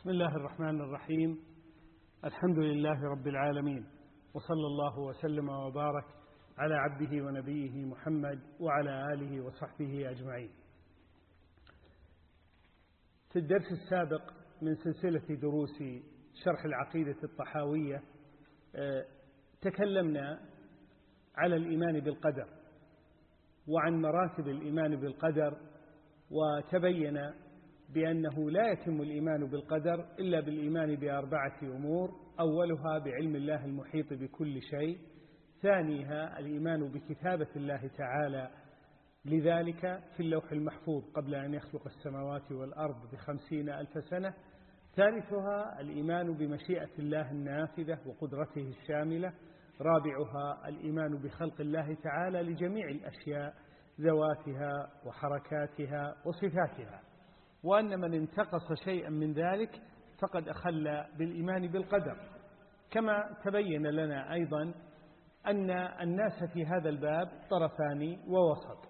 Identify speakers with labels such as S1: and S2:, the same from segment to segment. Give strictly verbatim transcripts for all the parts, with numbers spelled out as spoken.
S1: بسم الله الرحمن الرحيم. الحمد لله رب العالمين، وصلى الله وسلم وبارك على عبده ونبيه محمد وعلى آله وصحبه أجمعين. في الدرس السابق من سلسلة دروس شرح العقيدة الطحاوية تكلمنا على الإيمان بالقدر وعن مراتب الإيمان بالقدر، وتبين بأنه لا يتم الإيمان بالقدر إلا بالإيمان بأربعة أمور: أولها بعلم الله المحيط بكل شيء، ثانيها الإيمان بكتابة الله تعالى لذلك في اللوح المحفوظ قبل أن يخلق السماوات والأرض بخمسين ألف سنة، ثالثها الإيمان بمشيئة الله النافذة وقدرته الشاملة، رابعها الإيمان بخلق الله تعالى لجميع الأشياء ذواتها وحركاتها وصفاتها، وأن من انتقص شيئا من ذلك فقد أخل بالإيمان بالقدر. كما تبين لنا أيضا أن الناس في هذا الباب طرفان ووسط،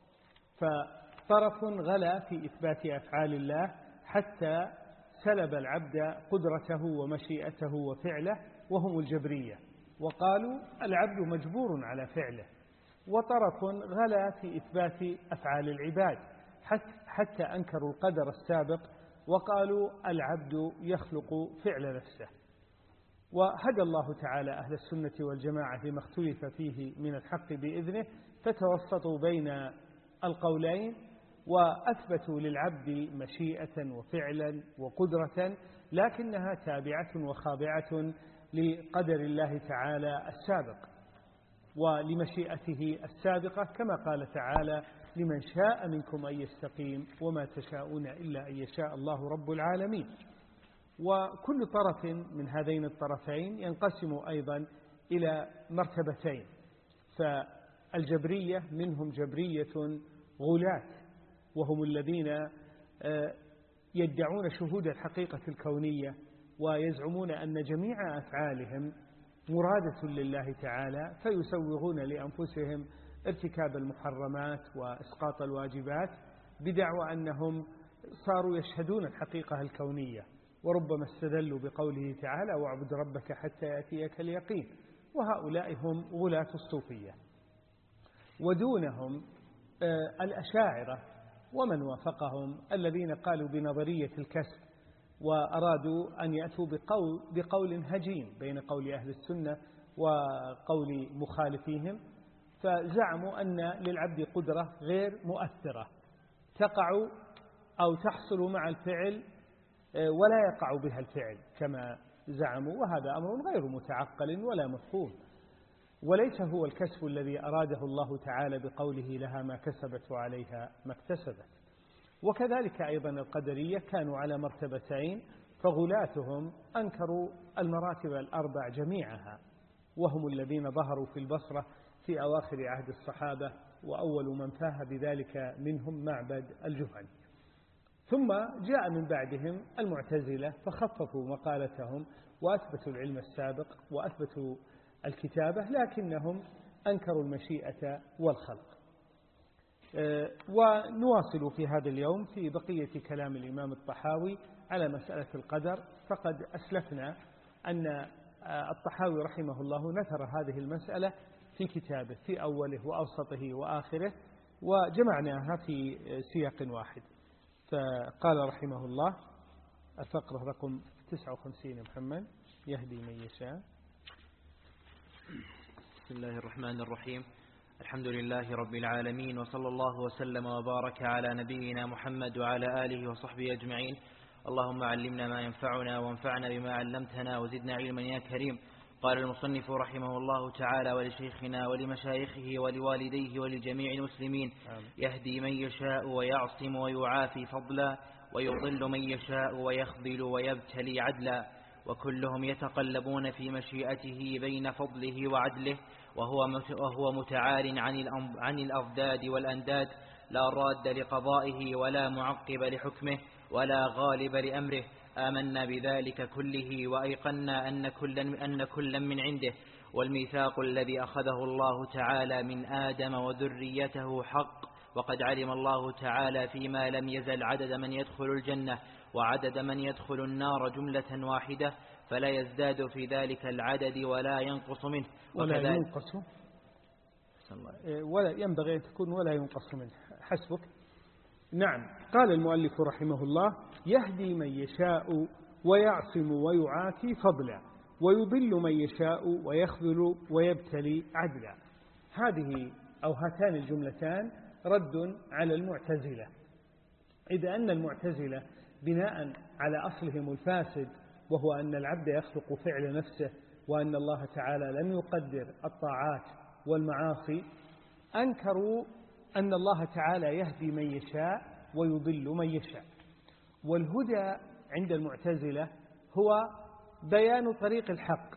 S1: فطرف غلا في إثبات أفعال الله حتى سلب العبد قدرته ومشيئته وفعله، وهم الجبرية، وقالوا العبد مجبور على فعله. وطرف غلا في إثبات أفعال العباد حتى أنكروا القدر السابق وقالوا العبد يخلق فعل نفسه. وهدى الله تعالى أهل السنة والجماعة لما اختلف فيه من الحق بإذنه، فتوسطوا بين القولين وأثبتوا للعبد مشيئة وفعلا وقدرة، لكنها تابعة وخاضعة لقدر الله تعالى السابق ولمشيئته السابقة، كما قال تعالى: لمن شاء منكم أن يستقيم وما تشاءون إلا أن يشاء الله رب العالمين. وكل طرف من هذين الطرفين ينقسم أيضا إلى مرتبتين، فالجبرية منهم جبرية غلاة، وهم الذين يدعون شهود الحقيقة الكونية ويزعمون أن جميع أفعالهم مرادة لله تعالى، فيسوغون لأنفسهم ارتكاب المحرمات وإسقاط الواجبات بدعوى أنهم صاروا يشهدون الحقيقة الكونية، وربما استدلوا بقوله تعالى: واعبد ربك حتى يأتيك اليقين. وهؤلاء هم غلاة الصوفية. ودونهم الأشاعرة ومن وافقهم الذين قالوا بنظرية الكسب، وأرادوا أن يأتوا بقول, بقول هجين بين قول أهل السنة وقول مخالفيهم، فزعموا أن للعبد قدرة غير مؤثرة تقع أو تحصل مع الفعل ولا يقع بها الفعل كما زعموا، وهذا أمر غير متعقل ولا مفهوم، وليس هو الكسب الذي أراده الله تعالى بقوله: لها ما كسبت وعليها ما اكتسبت. وكذلك أيضا القدرية كانوا على مرتبتين، فغلاتهم أنكروا المراتب الأربع جميعها، وهم الذين ظهروا في البصرة في أواخر عهد الصحابة، وأول من فاه بذلك منهم معبد الجهني. ثم جاء من بعدهم المعتزلة فخففوا مقالتهم وأثبتوا العلم السابق وأثبتوا الكتابة، لكنهم أنكروا المشيئة والخلق. ونواصل في هذا اليوم في بقية كلام الإمام الطحاوي على مسألة القدر. فقد أسلفنا أن الطحاوي رحمه الله نثر هذه المسألة في كتابه في أوله وأوسطه وآخره، وجمعناها في سياق واحد. فقال رحمه الله: الفقرة رقم تسعة وخمسين محمد: يهدي من يشاء.
S2: بسم الله الرحمن الرحيم. الحمد لله رب العالمين، وصلى الله وسلم وبارك على نبينا محمد وعلى آله وصحبه أجمعين. اللهم علمنا ما ينفعنا وانفعنا بما علمتنا وزدنا علما يا كريم. قال المصنف رحمه الله تعالى: ولشيخنا ولمشايخه ولوالديه ولجميع المسلمين يهدي من يشاء ويعصم ويعافي فضلا، ويضل من يشاء ويخذل ويبتلي عدلا، وكلهم يتقلبون في مشيئته بين فضله وعدله، وهو وهو متعال عن الأضداد والأنداد، لا راد لقضائه ولا معقب لحكمه ولا غالب لأمره. آمنا بذلك كله وأيقنا أن كلا أن كلا من عنده، والميثاق الذي أخذه الله تعالى من آدم وذريته حق، وقد علم الله تعالى فيما لم يزل عدد من يدخل الجنة وعدد من يدخل النار جملة واحدة، فلا يزداد في ذلك العدد ولا ينقص منه.
S1: ولا ينقص ولا ينبغي أن تكون ولا ينقص منه، حسبك. نعم، قال المؤلف رحمه الله: يهدي من يشاء ويعصم ويعافي فضلا، ويضل من يشاء ويخذل ويبتلي عدلا. هذه أو هاتان الجملتان رد على المعتزلة، إذ أن المعتزلة بناء على أصلهم الفاسد، وهو أن العبد يخلق فعل نفسه وأن الله تعالى لم يقدر الطاعات والمعاصي، أنكروا أن الله تعالى يهدي من يشاء ويضل من يشاء. والهدى عند المعتزلة هو بيان طريق الحق،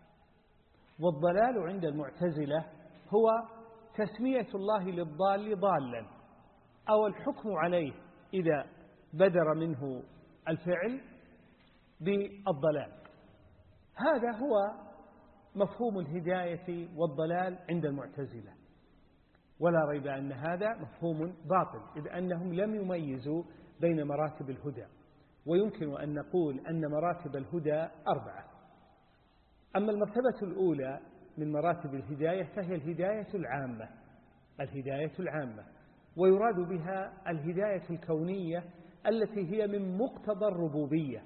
S1: والضلال عند المعتزلة هو تسمية الله للضال ضالا، أو الحكم عليه إذا بدر منه الفعل بالضلال. هذا هو مفهوم الهداية والضلال عند المعتزلة، ولا ريب أن هذا مفهوم باطل، إذ أنهم لم يميزوا بين مراتب الهدى. ويمكن أن نقول أن مراتب الهدى أربعة. أما المرتبة الأولى من مراتب الهداية فهي الهداية العامة، الهداية العامة، ويراد بها الهداية الكونية التي هي من مقتضى الربوبية،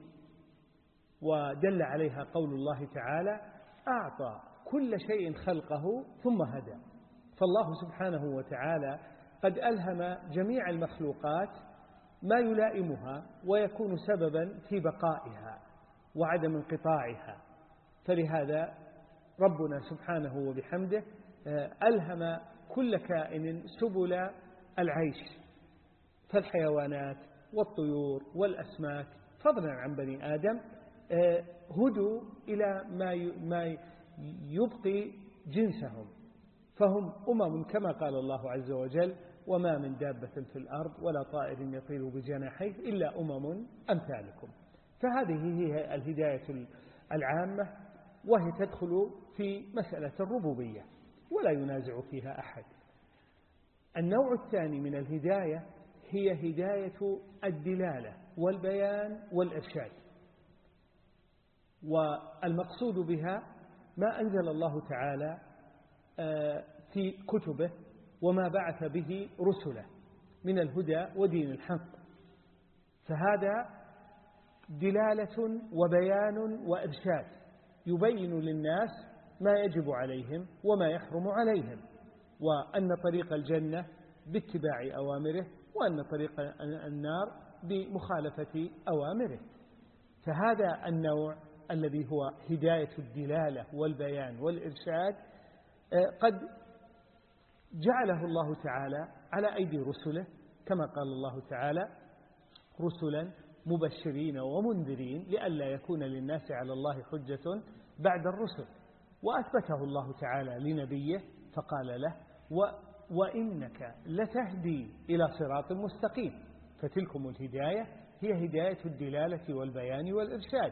S1: ودل عليها قول الله تعالى: أعطى كل شيء خلقه ثم هدى. فالله سبحانه وتعالى قد ألهم جميع المخلوقات ما يلائمها ويكون سببا في بقائها وعدم انقطاعها. فلهذا ربنا سبحانه وبحمده ألهم كل كائن سبل العيش، فالحيوانات والطيور والأسماك فضلا عن بني آدم هدوا إلى ما يبقي جنسهم، فهم أمم كما قال الله عز وجل: وما من دابة في الأرض ولا طائر يطير بجناحيه إلا أمم أمثالكم. فهذه هي الهداية العامة، وهي تدخل في مسألة الربوبية ولا ينازع فيها أحد. النوع الثاني من الهداية هي هداية الدلالة والبيان والإرشاد، والمقصود بها ما أنزل الله تعالى في كتبه وما بعث به رسله من الهدى ودين الحق، فهذا دلالة وبيان وإرشاد يبين للناس ما يجب عليهم وما يحرم عليهم، وأن طريق الجنة باتباع أوامره، وأن طريق النار بمخالفة أوامره. فهذا النوع الذي هو هداية الدلالة والبيان والإرشاد قد جعله الله تعالى على أيدي رسله، كما قال الله تعالى: رسلا مبشرين ومنذرين لئلا يكون للناس على الله حجة بعد الرسل. وأثبته الله تعالى لنبيه فقال له: و وإنك لتهدي إلى صراط مستقيم. فتلكم الهداية هي هداية الدلالة والبيان والإرشاد.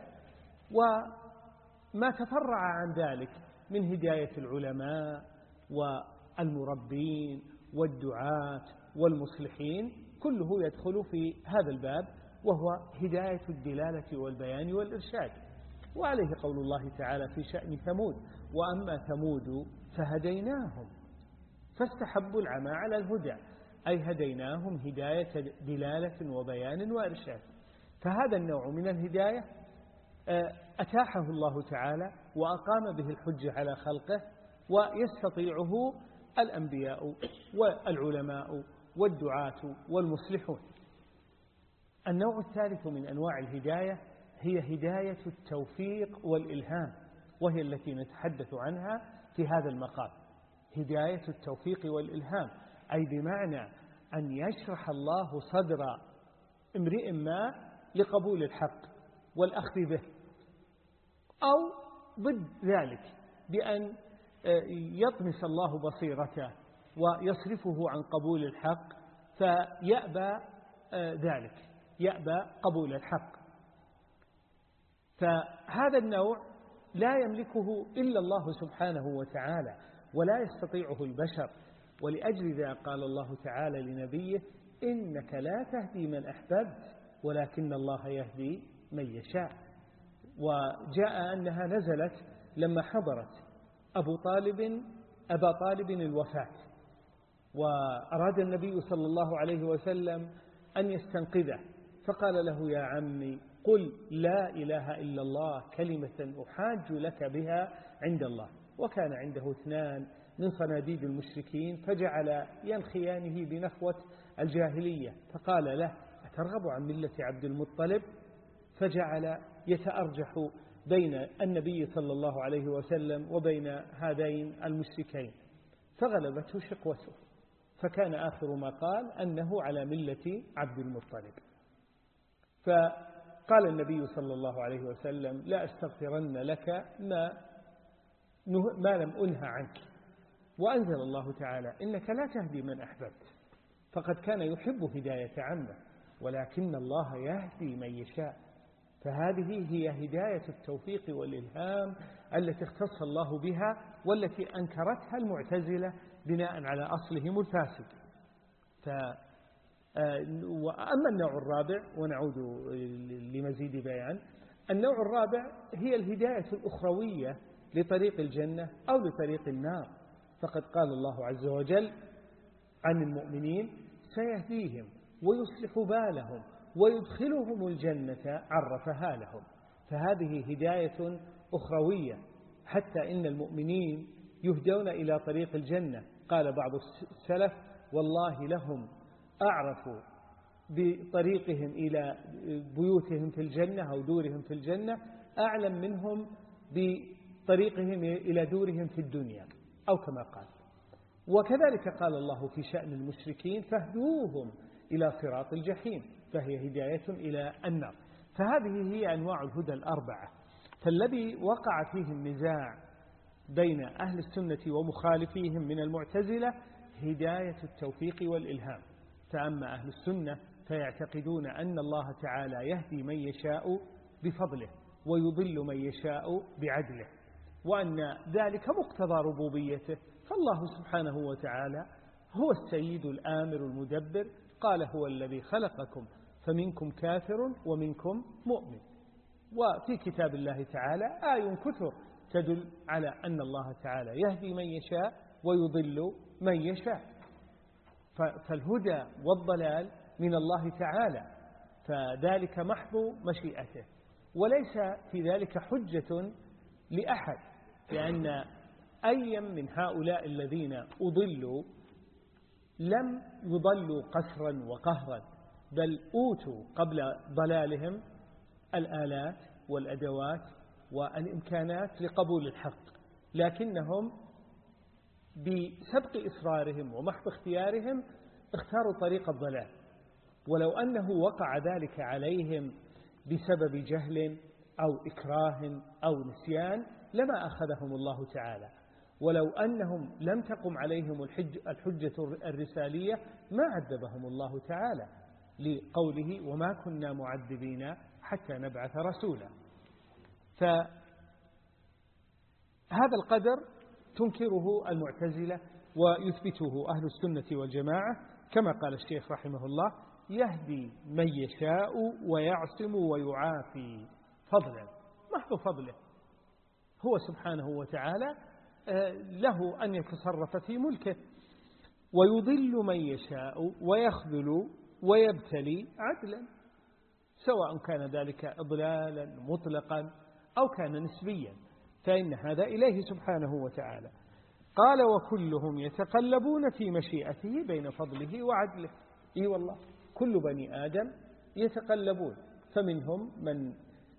S1: وما تفرع عن ذلك من هداية العلماء والمربين والدعاة والمصلحين كله يدخل في هذا الباب، وهو هداية الدلالة والبيان والإرشاد. وعليه قول الله تعالى في شأن ثمود: وأما ثمود فهديناهم فاستحبوا العمى على الهدى، أي هديناهم هداية دلالة وبيان وإرشاد. فهذا النوع من الهداية أتاحه الله تعالى وأقام به الحجة على خلقه، ويستطيعه الأنبياء والعلماء والدعاة والمصلحون. النوع الثالث من أنواع الهداية هي هداية التوفيق والإلهام، وهي التي نتحدث عنها في هذا المقام. هداية التوفيق والإلهام أي بمعنى أن يشرح الله صدر امرئ ما لقبول الحق والأخذ به، أو ضد ذلك بأن يطمس الله بصيرته ويصرفه عن قبول الحق فيأبى ذلك، يأبى قبول الحق. فهذا النوع لا يملكه إلا الله سبحانه وتعالى، ولا يستطيعه البشر، ولأجل ذا قال الله تعالى لنبيه: إنك لا تهدي من أحببت ولكن الله يهدي من يشاء. وجاء أنها نزلت لما حضرت أبو طالب أبا طالب الوفاة، وأراد النبي صلى الله عليه وسلم أن يستنقذه، فقال له: يا عمي قل لا إله إلا الله كلمة أحاج لك بها عند الله. وكان عنده اثنان من صناديد المشركين فجعل ينخيانه بنخوة الجاهلية، فقال له: أترغب عن ملة عبد المطلب؟ فجعل يتأرجح بين النبي صلى الله عليه وسلم وبين هذين المشركين، فغلبته شقوته، فكان آخر ما قال أنه على ملة عبد المطلب. فقال النبي صلى الله عليه وسلم: لا أستغفرن لك ما, ما لم أنهى عنك. وأنزل الله تعالى: إنك لا تهدي من أحببت. فقد كان يحب هداية عمه، ولكن الله يهدي من يشاء. فهذه هي هداية التوفيق والإلهام التي اختص الله بها، والتي أنكرتها المعتزلة بناء على أصلهم الفاسد. وأما النوع الرابع، ونعود لمزيد بيان، النوع الرابع هي الهداية الأخروية لطريق الجنة أو لطريق النار. فقد قال الله عز وجل عن المؤمنين: سيهديهم ويصلح بالهم ويدخلهم الجنة عرفها لهم. فهذه هداية أخروية، حتى إن المؤمنين يهدون إلى طريق الجنة. قال بعض السلف: والله لهم أعرف بطريقهم إلى بيوتهم في الجنة أو دورهم في الجنة أعلم منهم بطريقهم إلى دورهم في الدنيا، أو كما قال. وكذلك قال الله في شأن المشركين: فاهدوهم إلى صراط الجحيم، فهي هداية إلى النار. فهذه هي أنواع الهدى الأربعة. فالذي وقع فيه النزاع بين أهل السنة ومخالفيهم من المعتزلة هداية التوفيق والإلهام. فأما أهل السنة فيعتقدون أن الله تعالى يهدي من يشاء بفضله ويضل من يشاء بعدله، وأن ذلك مقتضى ربوبيته. فالله سبحانه وتعالى هو السيد الآمر المدبر. قال: هو الذي خلقكم فمنكم كافر ومنكم مؤمن. وفي كتاب الله تعالى آي كثر تدل على أن الله تعالى يهدي من يشاء ويضل من يشاء. فالهدى والضلال من الله تعالى، فذلك محض مشيئته، وليس في ذلك حجة لأحد، لأن أي من هؤلاء الذين أضلوا لم يضلوا قسرا وقهرا، بل أوتوا قبل ضلالهم الآلات والأدوات والإمكانات لقبول الحق، لكنهم بسبق إصرارهم ومحض اختيارهم اختاروا طريق الضلال. ولو أنه وقع ذلك عليهم بسبب جهل أو إكراه أو نسيان لما أخذهم الله تعالى. ولو أنهم لم تقم عليهم الحج الحجة الرسالية ما عذبهم الله تعالى، لقوله: وما كنا معذبين حتى نبعث رسولا. فهذا القدر تنكره المعتزلة ويثبته أهل السنة والجماعة، كما قال الشيخ رحمه الله: يهدي من يشاء ويعصم ويعافي فضلا، محض فضله. هو سبحانه وتعالى له أن يتصرف في ملكه. ويضل من يشاء ويخذل ويبتلي عدلا، سواء كان ذلك إضلالا مطلقا أو كان نسبيا، فإن هذا إليه سبحانه وتعالى. قال: وكلهم يتقلبون في مشيئته بين فضله وعدله. إي والله، كل بني آدم يتقلبون، فمنهم من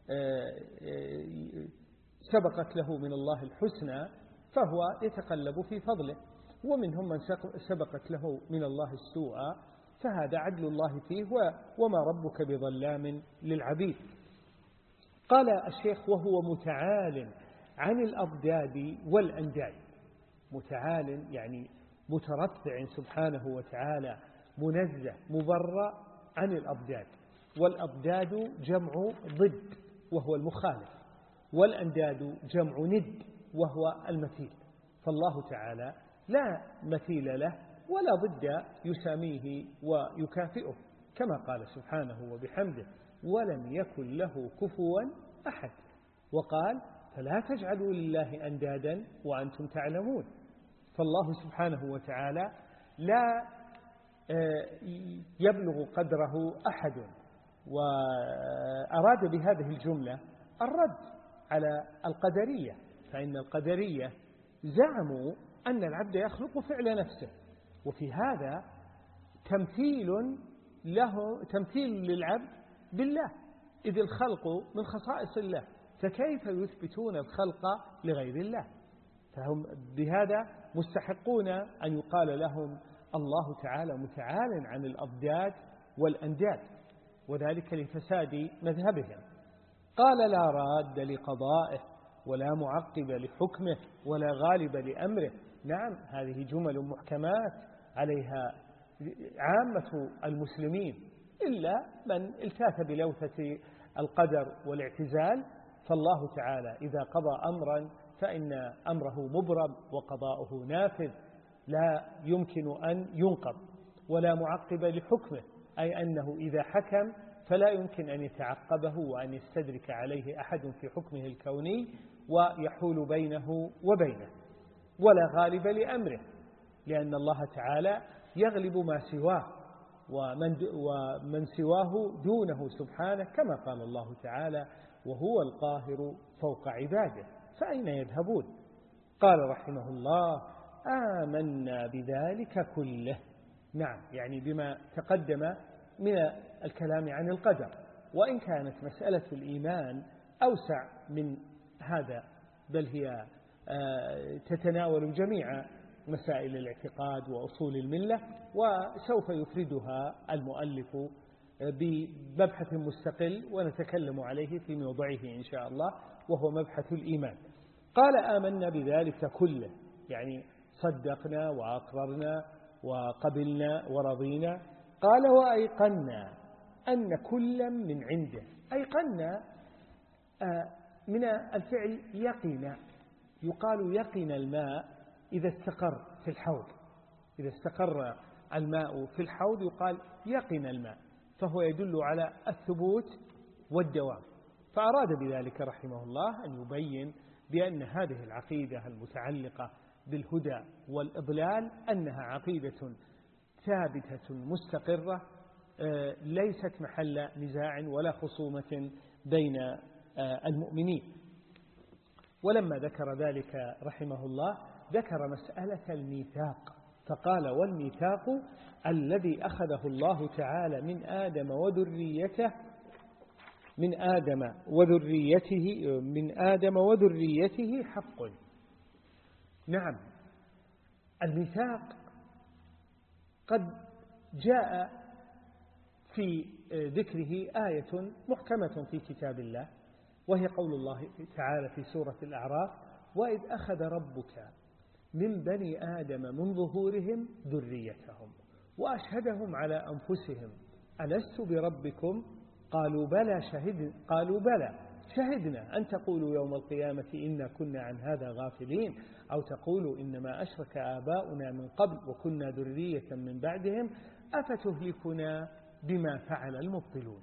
S1: سبقت له من الله الحسنى فهو يتقلب في فضله، ومنهم من سبقت له من الله السوء فهذا عدل الله فيه، وما ربك بظلام للعبيد. قال الشيخ: وهو متعال عن الأضداد والأنداد. متعال يعني مترفع سبحانه وتعالى، منزه مبرأ عن الأضداد. والأضداد جمع ضد وهو المخالف، والأنداد جمع ند وهو المثيل. فالله تعالى لا مثيل له ولا ضد يساميه ويكافئه، كما قال سبحانه وبحمده: ولم يكن له كفوا أحد. وقال: فلا تجعلوا لله أندادا وأنتم تعلمون. فالله سبحانه وتعالى لا يبلغ قدره أحد. وأراد بهذه الجملة الرد على القدرية، فإن القدرية زعموا أن العبد يخلق فعل نفسه، وفي هذا تمثيل له تمثيل للعبد بالله، إذ الخلق من خصائص الله، فكيف يثبتون الخلق لغير الله؟ فهم بهذا مستحقون أن يقال لهم الله تعالى متعال عن الأضداد والأنداد، وذلك لفساد مذهبهم. قال: لا راد لقضائه ولا معقب لحكمه ولا غالب لأمره. نعم، هذه جمل محكمات عليها عامة المسلمين، إلا من التاث بلوثة القدر والاعتزال. فالله تعالى إذا قضى أمرا فإن أمره مبرم وقضاؤه نافذ، لا يمكن أن ينقض. ولا معقب لحكمه، أي أنه إذا حكم فلا يمكن أن يتعقبه وأن يستدرك عليه أحد في حكمه الكوني ويحول بينه وبينه. ولا غالب لأمره، لأن الله تعالى يغلب ما سواه، ومن, ومن سواه دونه سبحانه، كما قال الله تعالى: وهو القاهر فوق عباده، فأين يذهبون؟ قال رحمه الله: آمنا بذلك كله. نعم، يعني بما تقدم من الكلام عن القدر، وإن كانت مسألة الإيمان أوسع من هذا، بل هي تتناول جميع مسائل الاعتقاد وأصول الملة، وسوف يفردها المؤلف بمبحث مستقل ونتكلم عليه في موضعه إن شاء الله، وهو مبحث الإيمان. قال: آمنا بذلك كله، يعني صدقنا وأقررنا وقبلنا ورضينا. قال: وأيقنا أن كلا من عنده. أيقنا من الفعل يقين، يقال يقين الماء إذا استقر في الحوض، إذا استقر الماء في الحوض يقال يقين الماء، فهو يدل على الثبوت والدوام. فأراد بذلك رحمه الله أن يبين بأن هذه العقيدة المتعلقة بالهدى والإضلال أنها عقيدة ثابتة مستقرة، ليست محل نزاع ولا خصومة بين المؤمنين. ولما ذكر ذلك رحمه الله ذكر مسألة الميثاق، فقال: والميثاق الذي أخذه الله تعالى من آدم وذريته من آدم وذريته من آدم وذريته حق. نعم، الميثاق قد جاء في ذكره آية محكمة في كتاب الله، وهي قول الله تعالى في سورة الأعراف: وإذ أخذ ربك من بني آدم من ظهورهم ذريتهم وأشهدهم على أنفسهم ألست بربكم قالوا بلى شهدنا قالوا بلى شهدنا أن تقولوا يوم القيامة إنا كنا عن هذا غافلين أو تقولوا إنما أشرك آباؤنا من قبل وكنا ذرية من بعدهم أفتهلكنا بما فعل المبطلون.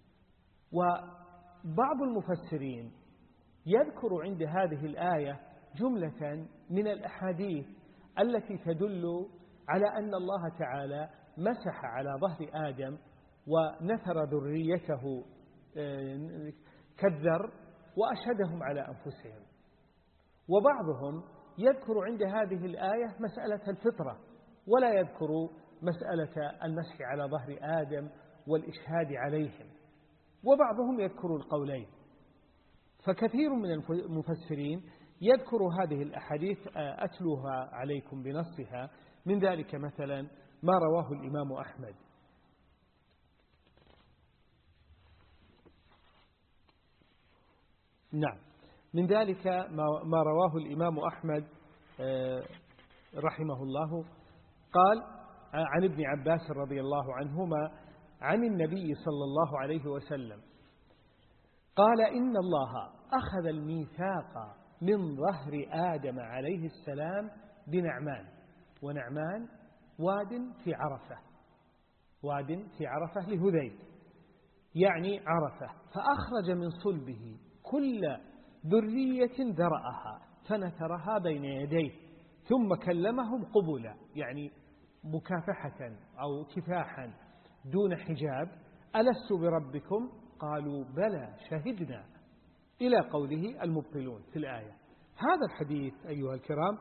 S1: وبعض المفسرين يذكر عند هذه الآية جملة من الأحاديث التي تدل على أن الله تعالى مسح على ظهر آدم ونثر ذريته كالذر وأشهدهم على أنفسهم. وبعضهم يذكر عند هذه الآية مسألة الفطرة ولا يذكر مسألة المسح على ظهر آدم والإشهاد عليهم، وبعضهم يذكر القولين. فكثير من المفسرين يذكر هذه الأحاديث أتلوها عليكم بنصها. من ذلك مثلا ما رواه الإمام أحمد نعم من ذلك ما رواه الإمام أحمد رحمه الله قال عن ابن عباس رضي الله عنهما عن النبي صلى الله عليه وسلم قال: إن الله أخذ الميثاق من ظهر آدم عليه السلام بنعمان. ونعمان واد في عرفة، واد في عرفة لهذيل يعني عرفة، فأخرج من صلبه كل ذرية ذرأها فنثرها بين يديه ثم كلمهم قبلا، يعني مكافحة أو كفاحا دون حجاب. ألست بربكم؟ قالوا بلى شهدنا، إلى قوله المبطلون في الآية. هذا الحديث أيها الكرام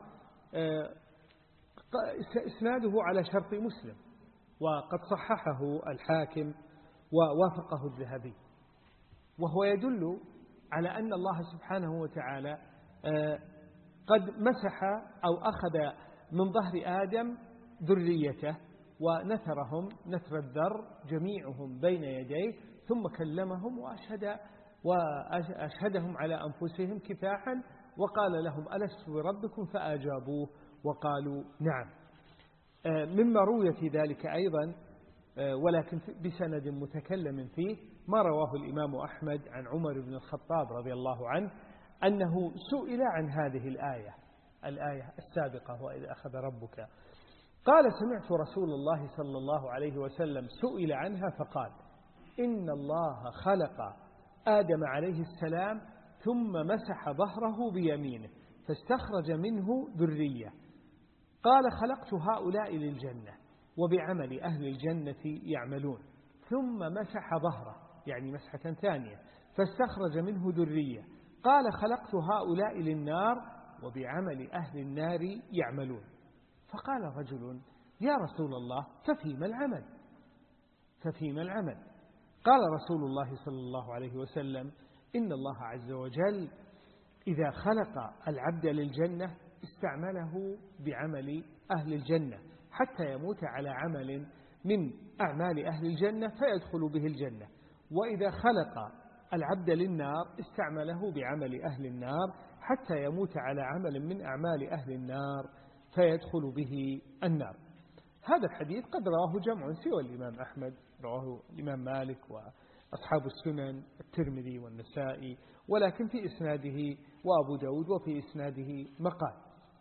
S1: إسناده على شرط مسلم، وقد صححه الحاكم ووافقه الذهبي، وهو يدل على أن الله سبحانه وتعالى قد مسح أو أخذ من ظهر آدم ذريته ونثرهم نثر الذر جميعهم بين يديه ثم كلمهم وأشهد وأشهدهم على أنفسهم كفاحا وقال لهم ألست بربكم؟ فأجابوه وقالوا نعم. مما روي في ذلك أيضا ولكن بسند متكلم فيه ما رواه الإمام أحمد عن عمر بن الخطاب رضي الله عنه أنه سئل عن هذه الآية الآية السابقة وإذ أخذ ربك، قال سمعت رسول الله صلى الله عليه وسلم سئل عنها فقال إن الله خلق آدم عليه السلام ثم مسح ظهره بيمينه فاستخرج منه ذرية، قال خلقت هؤلاء للجنة وبعمل أهل الجنة يعملون، ثم مسح ظهره يعني مسحة ثانية فاستخرج منه ذرية، قال خلقت هؤلاء للنار وبعمل أهل النار يعملون. فقال رجل يا رسول الله ففيما العمل ففيما العمل قال رسول الله صلى الله عليه وسلم إن الله عز وجل إذا خلق العبد للجنة استعمله بعمل أهل الجنة حتى يموت على عمل من أعمال أهل الجنة فيدخل به الجنة، وإذا خلق العبد للنار استعمله بعمل أهل النار حتى يموت على عمل من أعمال أهل النار فيدخل به النار. هذا الحديث قد رواه جمع سوى الإمام أحمد، رواه الإمام مالك وأصحاب السنن الترمذي والنسائي، ولكن في إسناده وأبو داود وفي إسناده مقال.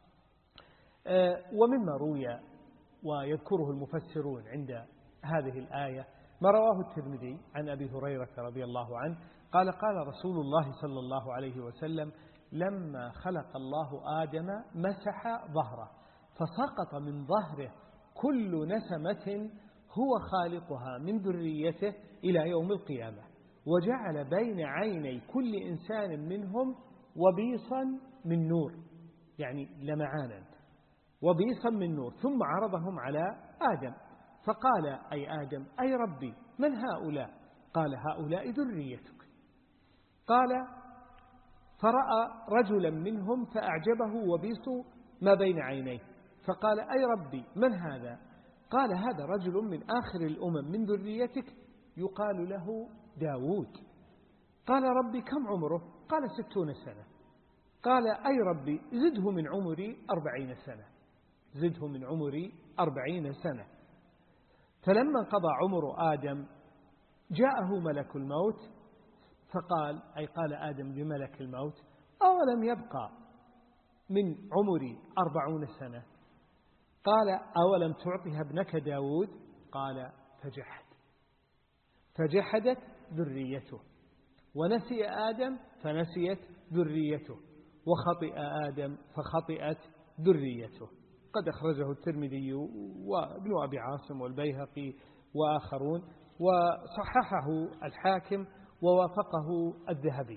S1: ومما روي ويذكره المفسرون عند هذه الآية ما رواه الترمذي عن أبي هريرة رضي الله عنه قال قال رسول الله صلى الله عليه وسلم لما خلق الله آدم مسح ظهره فسقط من ظهره كل نسمة هو خالقها من ذريته إلى يوم القيامة، وجعل بين عيني كل إنسان منهم وبيصا من نور يعني لمعانا وبيصا من نور، ثم عرضهم على آدم فقال أي آدم أي ربي من هؤلاء؟ قال هؤلاء ذريتك. قال فرأى رجلا منهم فأعجبه وبيص ما بين عينيه فقال أي ربي من هذا؟ قال هذا رجل من آخر الأمم من ذريتك يقال له داود. قال ربي كم عمره؟ قال ستون سنة. قال أي ربي زده من عمري أربعين سنة زده من عمري أربعين سنة. فلما انقضى عمر آدم جاءه ملك الموت فقال أي قال آدم لملك الموت أولم يبقى من عمري أربعون سنة؟ قال أولم تعطها ابنك داود؟ قال فجحد فجحدت ذريته، ونسي آدم فنسيت ذريته، وخطئ آدم فخطئت ذريته. قد أخرجه الترمذي وابن أبي عاصم والبيهقي وآخرون، وصححه الحاكم ووافقه الذهبي.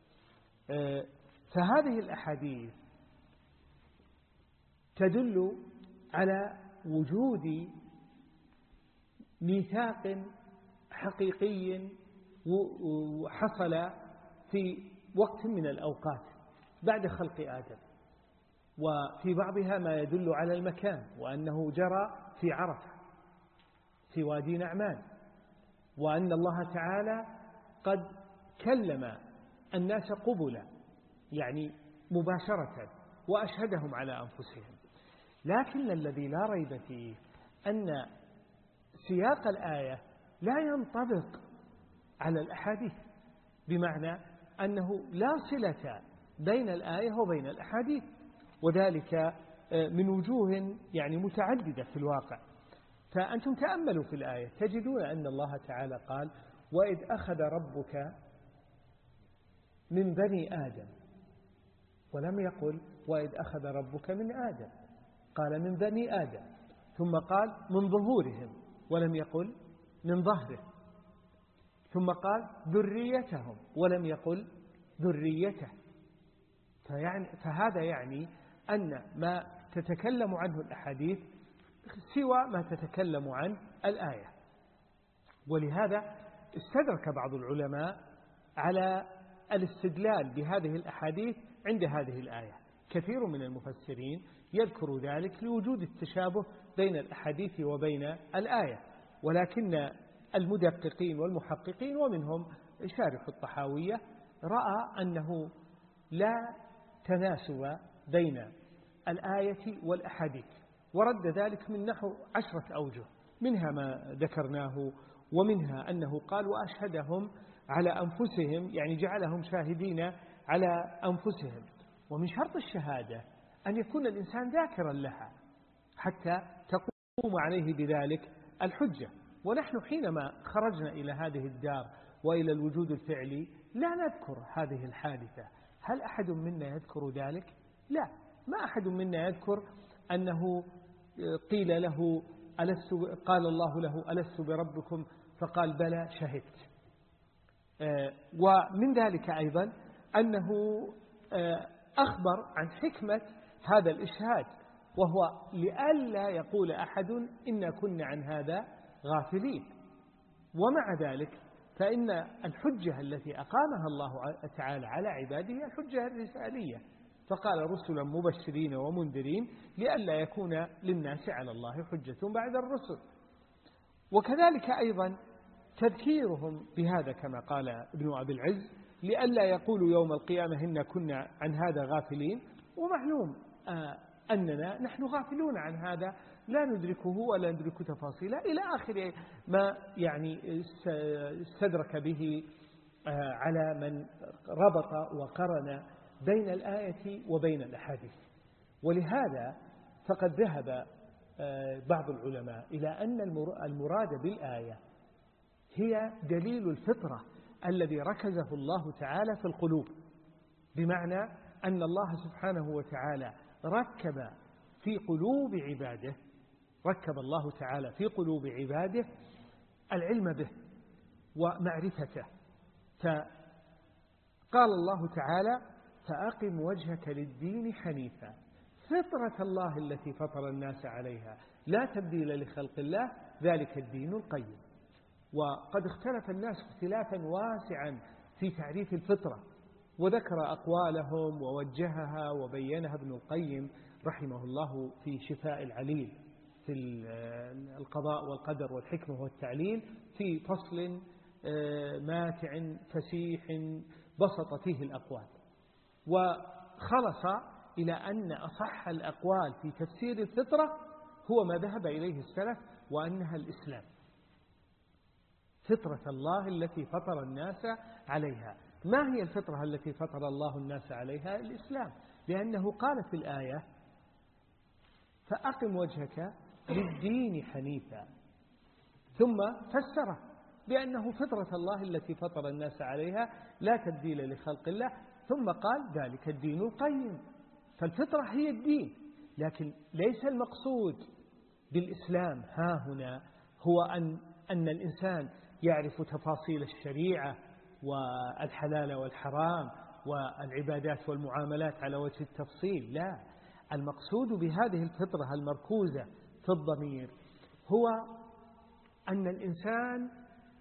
S1: فهذه الأحاديث تدل على وجود ميثاق حقيقي حصل في وقت من الأوقات بعد خلق آدم، وفي بعضها ما يدل على المكان وأنه جرى في عرفة في وادي نعمان، وأن الله تعالى قد كلم الناس قبلا يعني مباشرة وأشهدهم على أنفسهم. لكن الذي لا ريب فيه أن سياق الآية لا ينطبق على الأحاديث، بمعنى أنه لا صلة بين الآية وبين الأحاديث، وذلك من وجوه يعني متعددة في الواقع. فأنتم تأملوا في الآية تجدون أن الله تعالى قال وإذ أخذ ربك من بني آدم، ولم يقل وإذ أخذ ربك من آدم، قال من بني آدم، ثم قال من ظهورهم ولم يقل من ظهره، ثم قال ذريتهم ولم يقل ذريته. فيعني فهذا يعني أن ما تتكلم عنه الأحاديث سوى ما تتكلم عن الآية. ولهذا استدرك بعض العلماء على الاستدلال بهذه الأحاديث عند هذه الآية. كثير من المفسرين يذكر ذلك لوجود التشابه بين الأحاديث وبين الآية، ولكن المدققين والمحققين ومنهم شارح الطحاوية رأى أنه لا تناسب بين الآية والأحاديث، ورد ذلك من نحو عشرة أوجه، منها ما ذكرناه، ومنها أنه قال وأشهدهم على أنفسهم، يعني جعلهم شاهدين على أنفسهم. ومن شرط الشهادة أن يكون الإنسان ذاكرا لها حتى تقوم عليه بذلك الحجة. ونحن حينما خرجنا إلى هذه الدار وإلى الوجود الفعلي لا نذكر هذه الحادثة. هل أحد منا يذكر ذلك؟ لا، ما أحد منا يذكر أنه قيل له ألست، قال الله له ألست بربكم فقال بلى شهدت. ومن ذلك أيضا أنه أخبر عن حكمة هذا الإشهاد، وهو لئلا يقول أحد إن كنا عن هذا غافلين. ومع ذلك فإن الحجة التي أقامها الله تعالى على عباده هي الحجة الرسالية، فقال رسلا مبشرين ومنذرين لئلا يكون للناس على الله حجة بعد الرسل. وكذلك أيضا تذكيرهم بهذا كما قال ابن أبي العز لئلا يقولوا يوم القيامة إن كنا عن هذا غافلين. ومعلوم أننا نحن غافلون عن هذا، لا ندركه ولا ندرك تفاصيله إلى آخر ما يعني استدرك به على من ربط وقرن بين الآية وبين الأحاديث. ولهذا فقد ذهب بعض العلماء إلى أن المراد بالآية هي دليل الفطرة الذي ركزه الله تعالى في القلوب، بمعنى أن الله سبحانه وتعالى ركب في قلوب عباده ركب الله تعالى في قلوب عباده العلم به ومعرفته. فقال الله تعالى فأقم وجهك للدين حنيفا فطرة الله التي فطر الناس عليها لا تبديل لخلق الله ذلك الدين القيم. وقد اختلف الناس اختلافا واسعا في تعريف الفطرة، وذكر أقوالهم ووجهها وبينها ابن القيم رحمه الله في شفاء العليل في القضاء والقدر والحكمة والتعليل في فصل ماتع فسيح بسط فيه الأقوال، وخلص إلى أن أصح الأقوال في تفسير الفطرة هو ما ذهب إليه السلف، وأنها الإسلام، فطرة الله التي فطر الناس عليها. ما هي الفطرة التي فطر الله الناس عليها؟ الإسلام، لأنه قال في الآية فأقم وجهك للدين حنيفا، ثم فسره بأنه فطرة الله التي فطر الناس عليها لا تبديل لخلق الله، ثم قال ذلك الدين القيم. فالفطرة هي الدين، لكن ليس المقصود بالإسلام ها هنا هو أن أن الإنسان يعرف تفاصيل الشريعة والحلال والحرام والعبادات والمعاملات على وجه التفصيل، لا، المقصود بهذه الفطرة المركوزة في الضمير هو أن الإنسان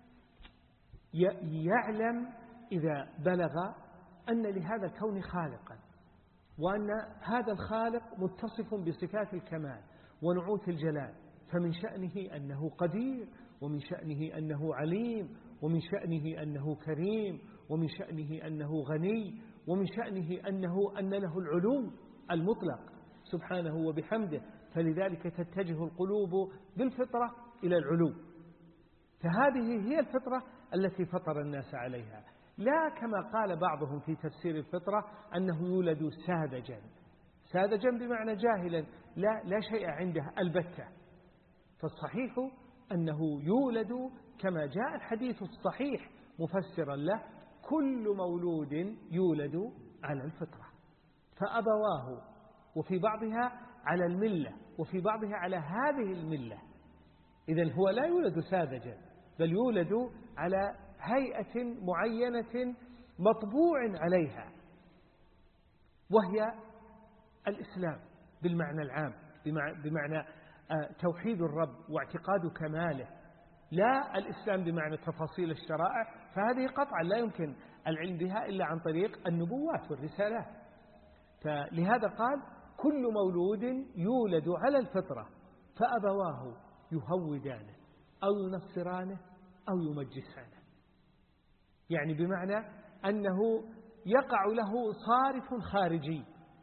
S1: يعلم إذا بلغ أن لهذا الكون خالقا، وأن هذا الخالق متصف بصفات الكمال ونعوت الجلال، فمن شأنه أنه قدير، ومن شأنه أنه عليم، ومن شأنه أنه كريم، ومن شأنه أنه غني، ومن شأنه أنه أن له العلو المطلق سبحانه وبحمده. فلذلك تتجه القلوب بالفطرة إلى العلو. فهذه هي الفطرة التي فطر الناس عليها، لا كما قال بعضهم في تفسير الفطرة أنه يولد ساذجا. ساذجا بمعنى جاهلا لا, لا شيء عنده البتة. فالصحيح أنه يولد كما جاء الحديث الصحيح مفسرا له: كل مولود يولد على الفطرة، فأبواه، وفي بعضها على الملة، وفي بعضها على هذه الملة. إذن هو لا يولد ساذجا، بل يولد على هيئة معينة مطبوع عليها، وهي الإسلام بالمعنى العام، بمعنى توحيد الرب واعتقاد كماله، لا الإسلام بمعنى تفاصيل الشرائع، فهذه قطعا لا يمكن العلم بها إلا عن طريق النبوات والرسالات. فلهذا قال: كل مولود يولد على الفطرة فأبواه يهودانه أو ينصرانه أو يمجسانه. يعني بمعنى أنه يقع له صارف خارجي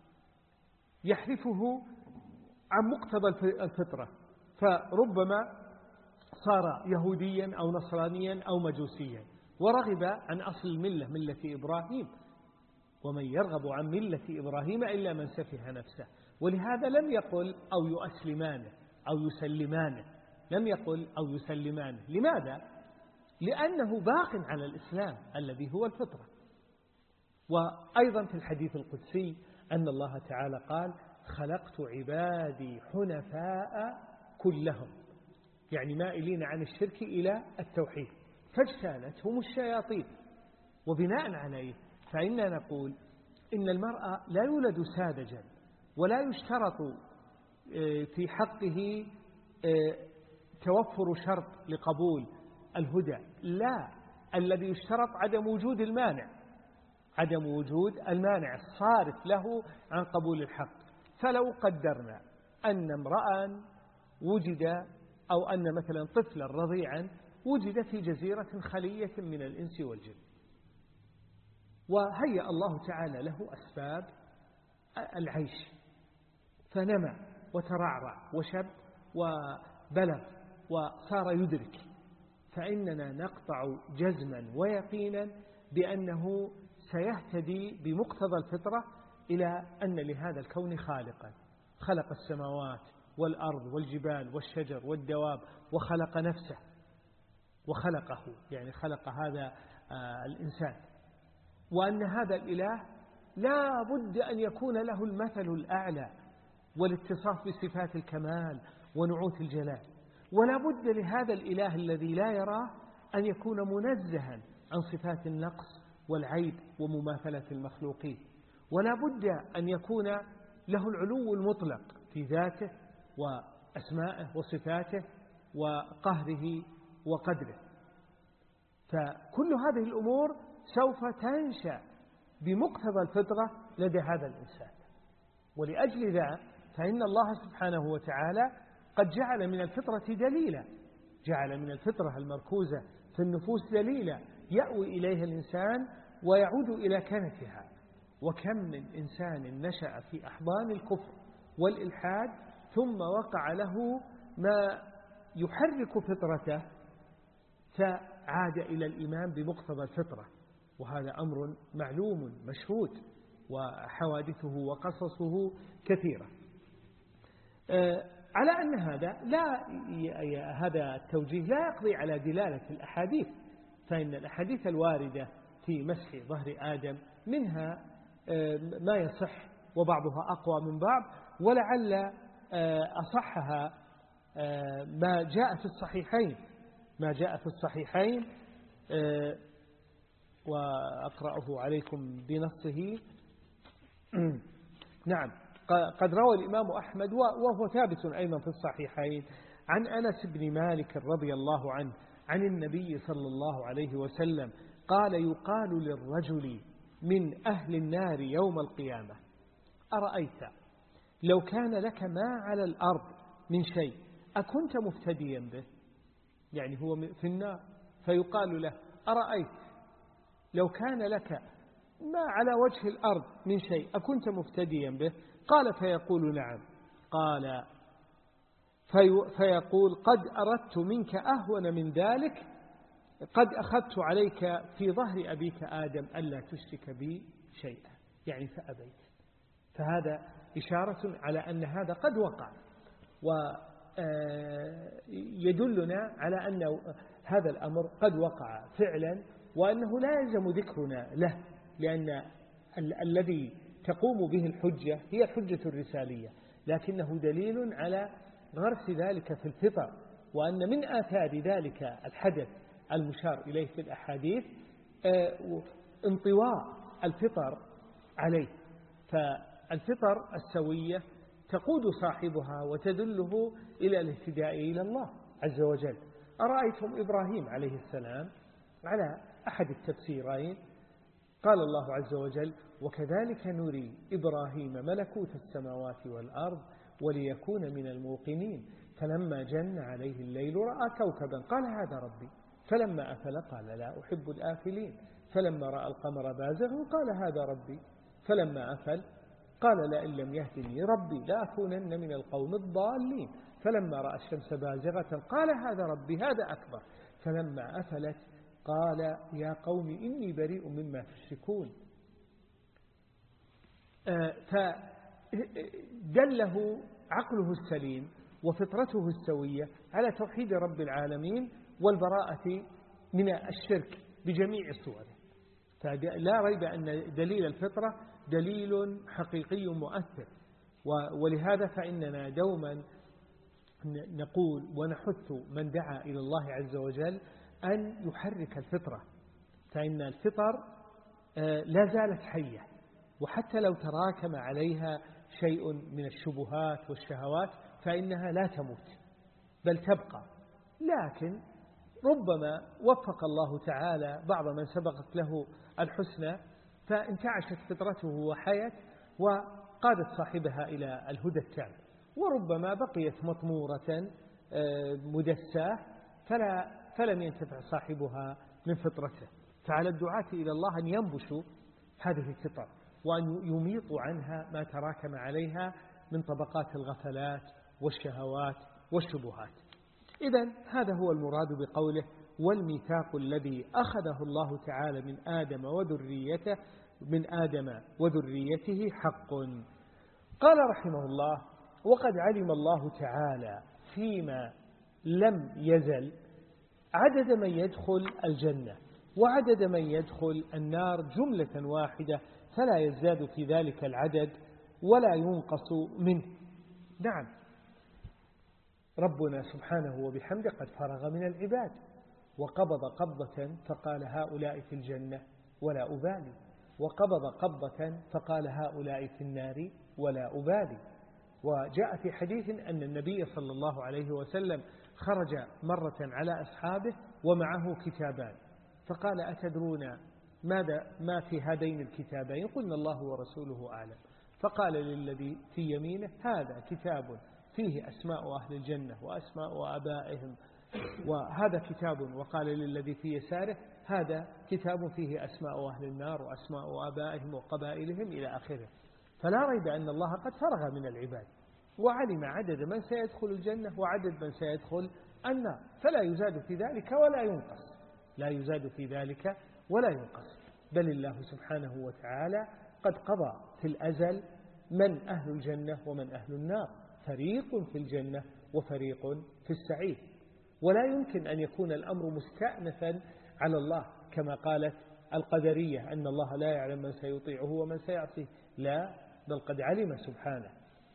S1: يحرفه عن مقتضى الفطرة، فربما صار يهوديا أو نصرانيا أو مجوسيا ورغب عن أصل الملة، ملة إبراهيم، ومن يرغب عن ملة إبراهيم إلا من سفه نفسه. ولهذا لم يقل أو يؤسلمانه أو يسلمانه، لم يقل أو يسلمانه. لماذا؟ لأنه باق على الإسلام الذي هو الفطرة. وأيضا في الحديث القدسي أن الله تعالى قال: خلقت عبادي حنفاء كلهم، يعني مائلين عن الشرك إلى التوحيد، فاجتالتهم الشياطين. وبناء عليه فإننا نقول إن المرأة لا يولد ساذجا، ولا يشترط في حقه توفر شرط لقبول الهدى، لا، الذي يشترط عدم وجود المانع، عدم وجود المانع الصارف له عن قبول الحق. فلو قدرنا أن امرأ وجد، أو أن مثلا طفلا رضيعا وجد في جزيرة خلية من الإنس والجن، وهيأ الله تعالى له أسباب العيش، فنمى وترعرع وشب وبلغ وصار يدرك، فإننا نقطع جزما ويقينا بأنه سيهتدي بمقتضى الفطرة إلى أن لهذا الكون خالقا، خلق السماوات والأرض والجبال والشجر والدواب، وخلق نفسه وخلقه، يعني خلق هذا الإنسان، وأن هذا الإله لا بد أن يكون له المثل الأعلى والاتصاف بصفات الكمال ونعوت الجلال، ولا بد لهذا الإله الذي لا يراه أن يكون منزها عن صفات النقص والعيب ومماثلة المخلوقين، ولا بد أن يكون له العلو المطلق في ذاته وأسمائه وصفاته وقهره وقدره. فكل هذه الأمور سوف تنشأ بمقتضى الفطرة لدى هذا الإنسان. ولأجل ذا فإن الله سبحانه وتعالى قد جعل من الفطرة دليلا، جعل من الفطرة المركوزة في النفوس دليلا يأوي إليها الإنسان ويعود إلى كنفها. وكم من إنسان نشأ في أحضان الكفر والإلحاد ثم وقع له ما يحرك فطرته فعاد إلى الإيمان بمقتضى الفطرة، وهذا أمر معلوم مشهود وحوادثه وقصصه كثيرة. على أن هذا لا هذا التوجيه لا يقضي على دلالة الأحاديث، فإن الأحاديث الواردة في مسح ظهر آدم منها ما يصح وبعضها أقوى من بعض، ولعل أصحها ما جاء في الصحيحين ما جاء في الصحيحين وأقرأه عليكم بنصه. نعم، قد روى الإمام أحمد وهو ثابت أيضا في الصحيحين عن أنس بن مالك رضي الله عنه عن النبي صلى الله عليه وسلم قال: يقال للرجل من أهل النار يوم القيامة: أرأيت لو كان لك ما على الأرض من شيء أكنت مفتديا به؟ يعني هو في النار، فيقال له: أرأيت لو كان لك ما على وجه الأرض من شيء أكنت مفتديا به؟ قال: فيقول: نعم. قال: في فيقول: قد أردت منك أهون من ذلك، قد أخذت عليك في ظهر أبيك آدم ألا تشرك بي شيئا، يعني فأبيت. فهذا إشارة على أن هذا قد وقع، ويدلنا على أن هذا الأمر قد وقع فعلا، وأنه لا يلزم ذكرنا له، لأن ال الذي تقوم به الحجة هي الحجة الرسالية، لكنه دليل على غرس ذلك في الفطر، وأن من آثار ذلك الحدث المشار إليه في الأحاديث انطواء الفطر عليه. فالفطر السوية تقود صاحبها وتدله إلى الاهتداء إلى الله عز وجل. أرأيتم إبراهيم عليه السلام على أحد التفسيرين قال الله عز وجل: وكذلك نري إبراهيم ملكوت السماوات والأرض وليكون من الموقنين فلما جن عليه الليل رأى كوكبا قال هذا ربي فلما أفل قال لا أحب الآفلين فلما رأى القمر بازغا قال هذا ربي فلما أفل قال لئن لم يهدني ربي لأكونن من القوم الضالين فلما رأى الشمس بازغة قال هذا ربي هذا أكبر فلما أفلت قال يا قوم إني بريء مما تشركون. فدله عقله السليم وفطرته السوية على توحيد رب العالمين والبراءة من الشرك بجميع صوره. فلا ريب أن دليل الفطرة دليل حقيقي مؤثر، ولهذا فإننا دوما نقول ونحث من دعا إلى الله عز وجل أن يحرك الفطرة، فإن الفطر لا زالت حية، وحتى لو تراكم عليها شيء من الشبهات والشهوات فإنها لا تموت بل تبقى، لكن ربما وفق الله تعالى بعض من سبقت له الحسنى فانتعشت فطرته وحيت وقادت صاحبها إلى الهدى التام، وربما بقيت مطمورة مدساة فلا فلم ينتفع صاحبها من فطرته. فعلى الدعاة إلى الله أن ينبشوا هذه الفطر وأن يميطوا عنها ما تراكم عليها من طبقات الغفلات والشهوات والشبهات. إذن هذا هو المراد بقوله والميثاق الذي أخذه الله تعالى من آدم وذريته من آدم وذريته حق. قال رحمه الله: وقد علم الله تعالى فيما لم يزل عدد من يدخل الجنة وعدد من يدخل النار جملة واحدة فلا يزداد في ذلك العدد ولا ينقص منه. نعم، ربنا سبحانه وبحمده قد فرغ من العباد وقبض قبضة فقال هؤلاء في الجنة ولا أبالي، وقبض قبضة فقال هؤلاء في النار ولا أبالي. وجاء في حديث أن النبي صلى الله عليه وسلم خرج مرة على أصحابه ومعه كتابان، فقال أتدرون ماذا ما في هذين الكتابين؟ قلنا الله ورسوله أعلم. فقال للذي في يمينه هذا كتاب فيه أسماء أهل الجنة وأسماء آبائهم، وهذا كتاب، وقال للذي في يساره هذا كتاب فيه أسماء أهل النار وأسماء آبائهم وقبائلهم إلى آخره. فلا ريب أن الله قد فرغ من العباد وعلم عدد من سيدخل الجنة وعدد من سيدخل النار، فلا يزاد في ذلك ولا ينقص، لا يزاد في ذلك ولا ينقص، بل الله سبحانه وتعالى قد قضى في الأزل من أهل الجنة ومن أهل النار، فريق في الجنة وفريق في السعير. ولا يمكن أن يكون الأمر مستأنفا على الله كما قالت القدرية أن الله لا يعلم من سيطيعه ومن سيعصيه، لا، بل قد علم سبحانه.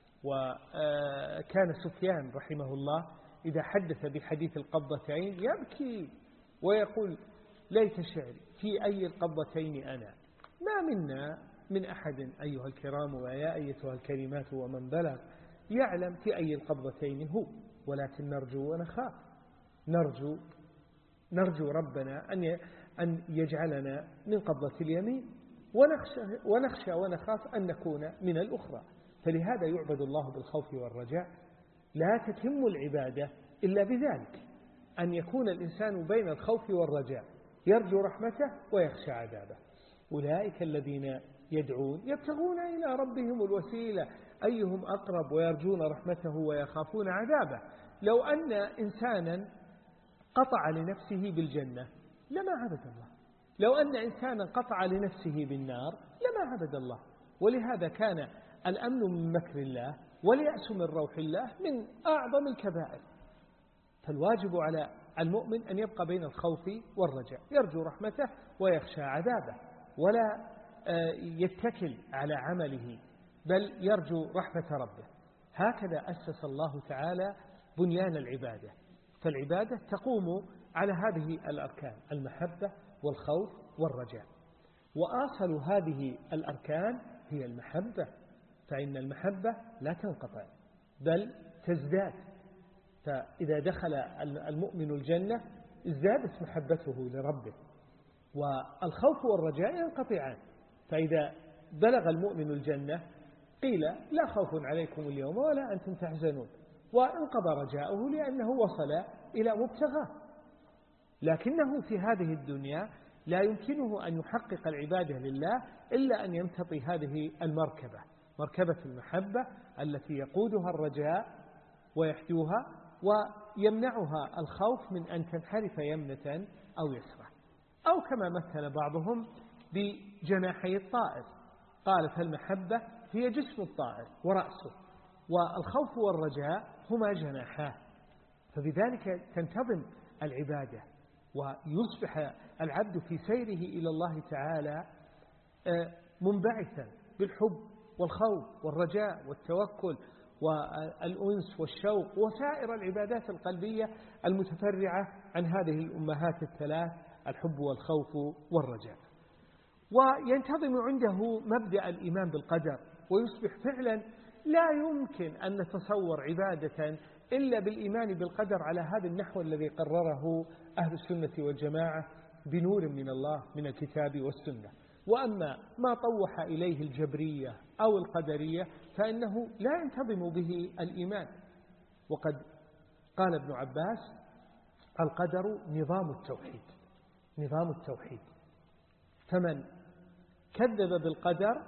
S1: وكان سفيان رحمه الله إذا حدث بحديث القبضتين يبكي ويقول ليت شعري في أي القبضتين أنا، ما منا من أحد أيها الكرام ويا أيتها الكلمات ومن بلغ يعلم في أي القبضتين هو، ولكن نرجو ونخاف، نرجو نرجو ربنا أن أن يجعلنا من قبضة اليمين، ونخشى ونخشى ونخاف أن نكون من الأخرى. فلهذا يعبد الله بالخوف والرجاء، لا تتم العبادة إلا بذلك، أن يكون الإنسان بين الخوف والرجاء، يرجو رحمته ويخشى عذابه. أولئك الذين يدعون يبتغون إلى ربهم الوسيلة أيهم أقرب ويرجون رحمته ويخافون عذابه. لو أن إنسانا قطع لنفسه بالجنة لما عبد الله، لو أن إنسانا قطع لنفسه بالنار لما عبد الله. ولهذا كان الأمن من مكر الله واليأس من روح الله من أعظم الكبائر. فالواجب على المؤمن أن يبقى بين الخوف والرجاء، يرجو رحمته ويخشى عذابه، ولا يتكل على عمله بل يرجو رحمة ربه. هكذا أسس الله تعالى بنيان العبادة، فالعبادة تقوم على هذه الأركان: المحبة والخوف والرجاء. وآصل هذه الأركان هي المحبة، فإن المحبة لا تنقطع بل تزداد. فإذا دخل المؤمن الجنة ازدادت محبته لربه. والخوف والرجاء ينقطعان، فإذا بلغ المؤمن الجنة قيل لا خوف عليكم اليوم ولا أنتم تحزنون، وانقضى رجاؤه لأنه وصل إلى مبتغاه. لكنه في هذه الدنيا لا يمكنه أن يحقق العبادة لله إلا أن يمتطي هذه المركبة، مركبة المحبة التي يقودها الرجاء ويحدوها ويمنعها الخوف من أن تنحرف يمنة أو يسرى، أو كما مثل بعضهم بجناحي الطائر، قال فالمحبة هي جسم الطائر ورأسه، والخوف والرجاء هما جناحاه. فبذلك تنتظم العبادة ويصبح العبد في سيره إلى الله تعالى منبعثا بالحب والخوف والرجاء والتوكل والأنس والشوق وسائر العبادات القلبية المتفرعة عن هذه الأمهات الثلاث: الحب والخوف والرجاء. وينتظم عنده مبدأ الإيمان بالقدر، ويصبح فعلا لا يمكن أن نتصور عبادة إلا بالإيمان بالقدر على هذا النحو الذي قرره أهل السنة والجماعة بنور من الله من الكتاب والسنة. وأما ما طوح إليه الجبرية أو القدرية فإنه لا ينتظم به الإيمان. وقد قال ابن عباس: القدر نظام التوحيد، نظام التوحيد، فمن كذب بالقدر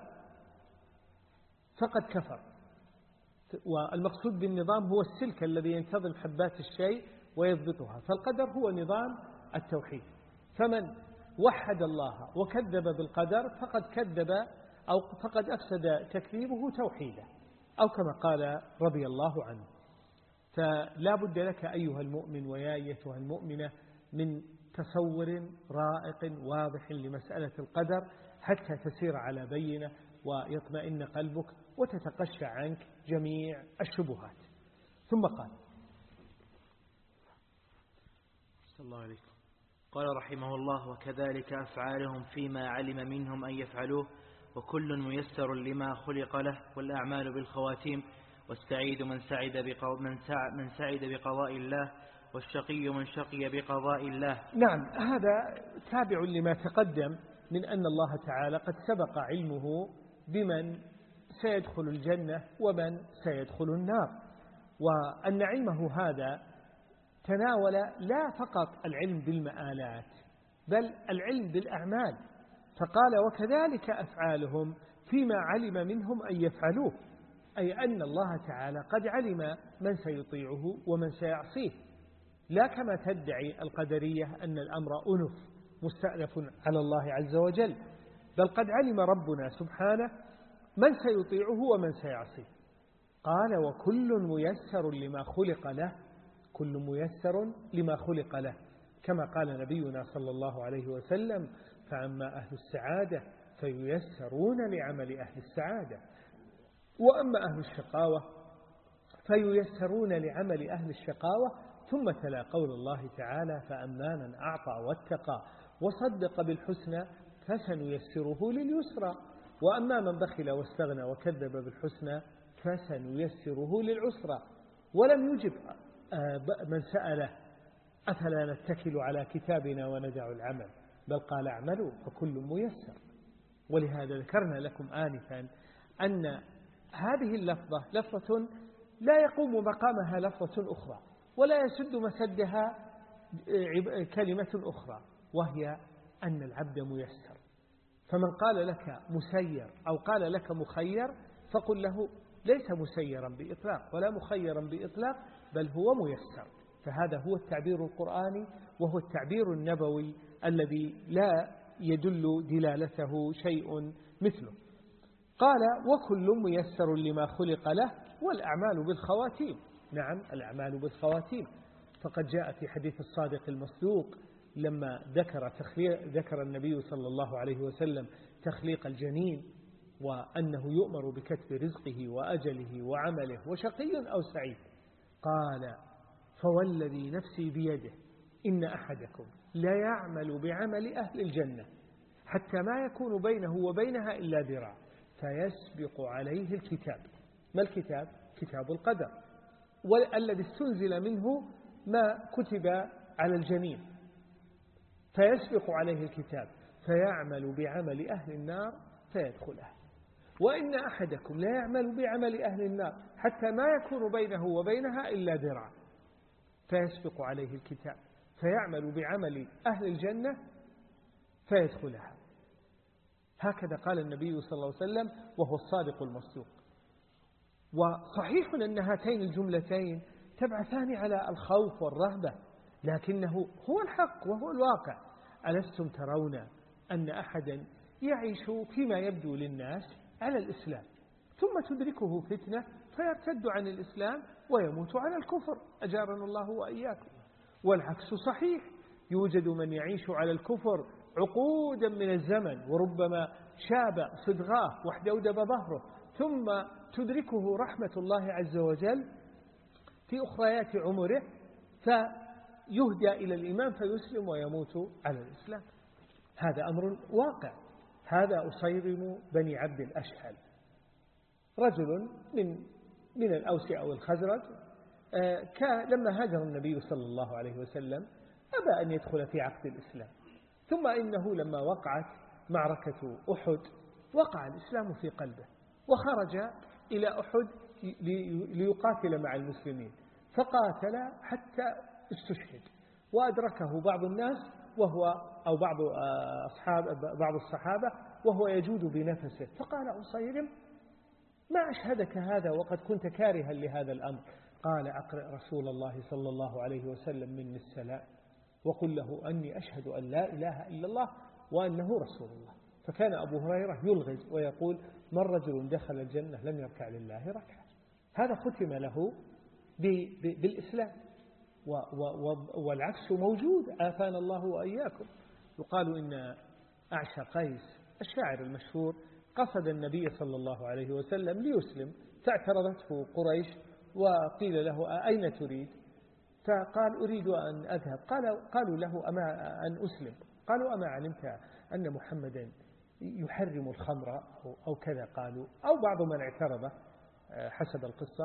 S1: فقد كفر. والمقصود بالنظام هو السلك الذي ينتظم حبات الشيء ويضبطها، فالقدر هو نظام التوحيد. فمن وحد الله وكذب بالقدر فقد كذب أو فقد أفسد تكذيبه توحيده، أو كما قال رضي الله عنه. فلا بد لك أيها المؤمن ويا أيتها المؤمنة من تصور رائق واضح لمسألة القدر حتى تسير على بينة ويطمئن قلبك وتتقشع عنك جميع الشبهات. ثم قال:
S2: صلى الله عليكم. قال رحمه الله: وكذلك أفعالهم فيما علم منهم أن يفعلوه، وكل ميسر لما خلق له، والأعمال بالخواتيم، والسعيد من سعد بقضاء من سعد من سعد بقضاء الله، والشقي من شقي بقضاء الله.
S1: نعم، هذا تابع لما تقدم من أن الله تعالى قد سبق علمه بمن سيدخل الجنة ومن سيدخل النار، وأن علمه هذا تناول لا فقط العلم بالمآلات بل العلم بالأعمال. فقال: وكذلك أفعالهم فيما علم منهم أن يفعلوه، أي أن الله تعالى قد علم من سيطيعه ومن سيعصيه، لا كما تدعي القدرية أن الأمر أنف مستأنف على الله عز وجل، بل قد علم ربنا سبحانه من سيطيعه ومن سيعصيه. قال: وكل ميسر لما خلق له، كل ميسر لما خلق له، كما قال نبينا صلى الله عليه وسلم: فأما أهل السعادة فييسرون لعمل أهل السعادة، وأما أهل الشقاوة فييسرون لعمل أهل الشقاوة. ثم تلا قول الله تعالى: فأما من أعطى واتقى وصدق بالحسنى فسنيسره لليسرى، وأما من بخل واستغنى وكذب بالحسنى فسنيسره للعسرى. ولم يجب من سأله: أفلا نتكل على كتابنا وندع العمل، بل قال: اعملوا فكل ميسر. ولهذا ذكرنا لكم آنفا أن هذه اللفظة لفظة لا يقوم مقامها لفظة أخرى، ولا يسد مسدها كلمة أخرى، وهي أن العبد ميسر. فمن قال لك مسير أو قال لك مخير فقل له: ليس مسيرا بإطلاق ولا مخيرا بإطلاق، بل هو ميسر. فهذا هو التعبير القرآني، وهو التعبير النبوي الذي لا يدل دلالته شيء مثله. قال وكل ميسر لما خلق له والأعمال بالخواتيم. نعم الأعمال بالخواتيم، فقد جاء في حديث الصادق المصدوق لما ذكر تخليق ذكر النبي صلى الله عليه وسلم تخليق الجنين وأنه يؤمر بكتب رزقه وأجله وعمله وشقي أو سعيد، قال فوالذي نفسي بيده إن أحدكم لا يعمل بعمل أهل الجنة حتى ما يكون بينه وبينها إلا ذراع فيسبق عليه الكتاب. ما الكتاب؟ كتاب القدر، والذي استنزل منه ما كتب على الجنين، فيسبق عليه الكتاب فيعمل بعمل أهل النار فيدخلها. وإن أحدكم لا يعمل بعمل أهل النار حتى ما يكون بينه وبينها إلا ذراع فيسبق عليه الكتاب فيعمل بعمل أهل الجنة فيدخلها. هكذا قال النبي صلى الله عليه وسلم وهو الصادق المصدوق. وصحيح أن هاتين الجملتين تبعثان على الخوف والرهبة، لكنه هو الحق وهو الواقع. ألستم ترون أن أحدا يعيش فيما يبدو للناس على الإسلام ثم تدركه فتنة فيرتد عن الإسلام ويموت على الكفر، أجارنا الله وإياكم. والعكس صحيح، يوجد من يعيش على الكفر عقودا من الزمن وربما شاب صدغاه واحدودب ظهره، ثم تدركه رحمة الله عز وجل في أخريات عمره فيهدى إلى الإيمان فيسلم ويموت على الإسلام. هذا أمر واقع. هذا أصيرم بني عبد الأشهل، رجل من من الأوس أو الخزرج، كان لما هاجر النبي صلى الله عليه وسلم أبى أن يدخل في عقد الإسلام، ثم إنه لما وقعت معركة أحد وقع الإسلام في قلبه وخرج إلى أحد ليقاتل مع المسلمين، فقاتل حتى استشهد وأدركه بعض الناس وهو أو بعض أصحاب بعض الصحابة وهو يجود بنفسه، فقال أصيرم ما أشهدك هذا وقد كنت كارها لهذا الأمر؟ قال أقرأ رسول الله صلى الله عليه وسلم مني السلام وقل له أني أشهد أن لا إله إلا الله وأنه رسول الله. فكان أبو هريرة يلغز ويقول من رجل دخل الجنة لم يركع لله ركعة. هذا ختم له بالإسلام. والعكس موجود، آفانا الله وإياكم. يقال إن أعشى قيس الشاعر المشهور قصد النبي صلى الله عليه وسلم ليسلم، فاعترضته قريش وقيل له أين تريد؟ فقال أريد أن أذهب. قال قالوا له أما أن أسلم؟ قالوا أما علمت أن محمدا يحرم الخمر أو كذا قالوا، أو بعض من اعترض حسب القصة.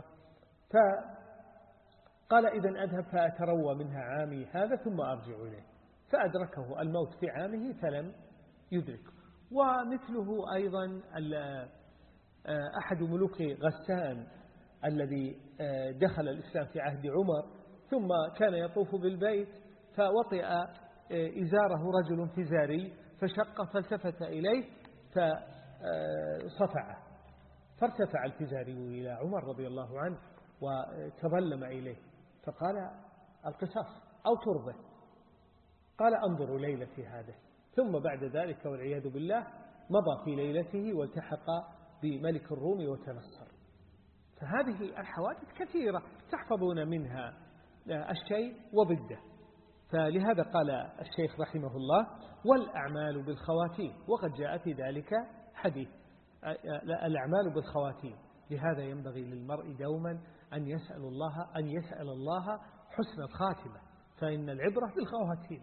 S1: فقال إذن أذهب فأتروى منها عامي هذا ثم أرجع إليه، فأدركه الموت في عامه فلم يدركه. ومثله أيضا أحد ملوك غسان الذي دخل الإسلام في عهد عمر ثم كان يطوف بالبيت فوطئ إزاره رجل فزاري فشق فالتفت إليه فصفعه، فارتفع الفزاري إلى عمر رضي الله عنه وتظلم إليه فقال القصاص أو تربه. قال انظروا ليلتي هذا، ثم بعد ذلك والعياذ بالله مضى في ليلته والتحق بملك الروم وتنصر. فهذه الحوادث كثيرة تحفظون منها الشيء وضده. فلهذا قال الشيخ رحمه الله والأعمال بالخواتيم، وقد جاء في ذلك حديث الأعمال بالخواتيم. لهذا ينبغي للمرء دوما أن يسأل الله أن يسأل الله حسن الخاتمة، فإن العبرة بالخواتيم.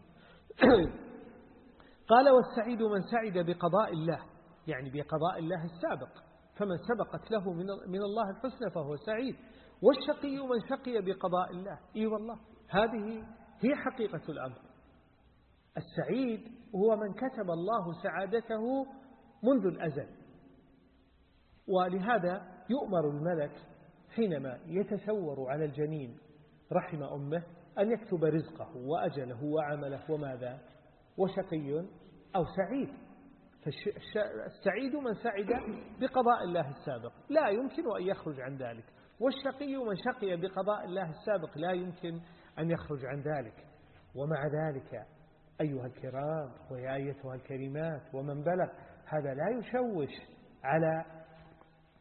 S1: قال والسعيد من سعد بقضاء الله، يعني بقضاء الله السابق، فمن سبقت له من الله الحسنى فهو سعيد. والشقي من شقي بقضاء الله. إي والله هذه هي حقيقة الأمر. السعيد هو من كتب الله سعادته منذ الأزل. ولهذا يؤمر الملك حينما يتسور على الجنين رحم أمه أن يكتب رزقه وأجله وعمله وماذا وشقي أو سعيد. فالسعيد من سعد بقضاء الله السابق لا يمكن أن يخرج عن ذلك، والشقي من شقي بقضاء الله السابق لا يمكن أن يخرج عن ذلك. ومع ذلك أيها الكرام ويا أيتها الكريمات ومن بلغ، هذا لا يشوش على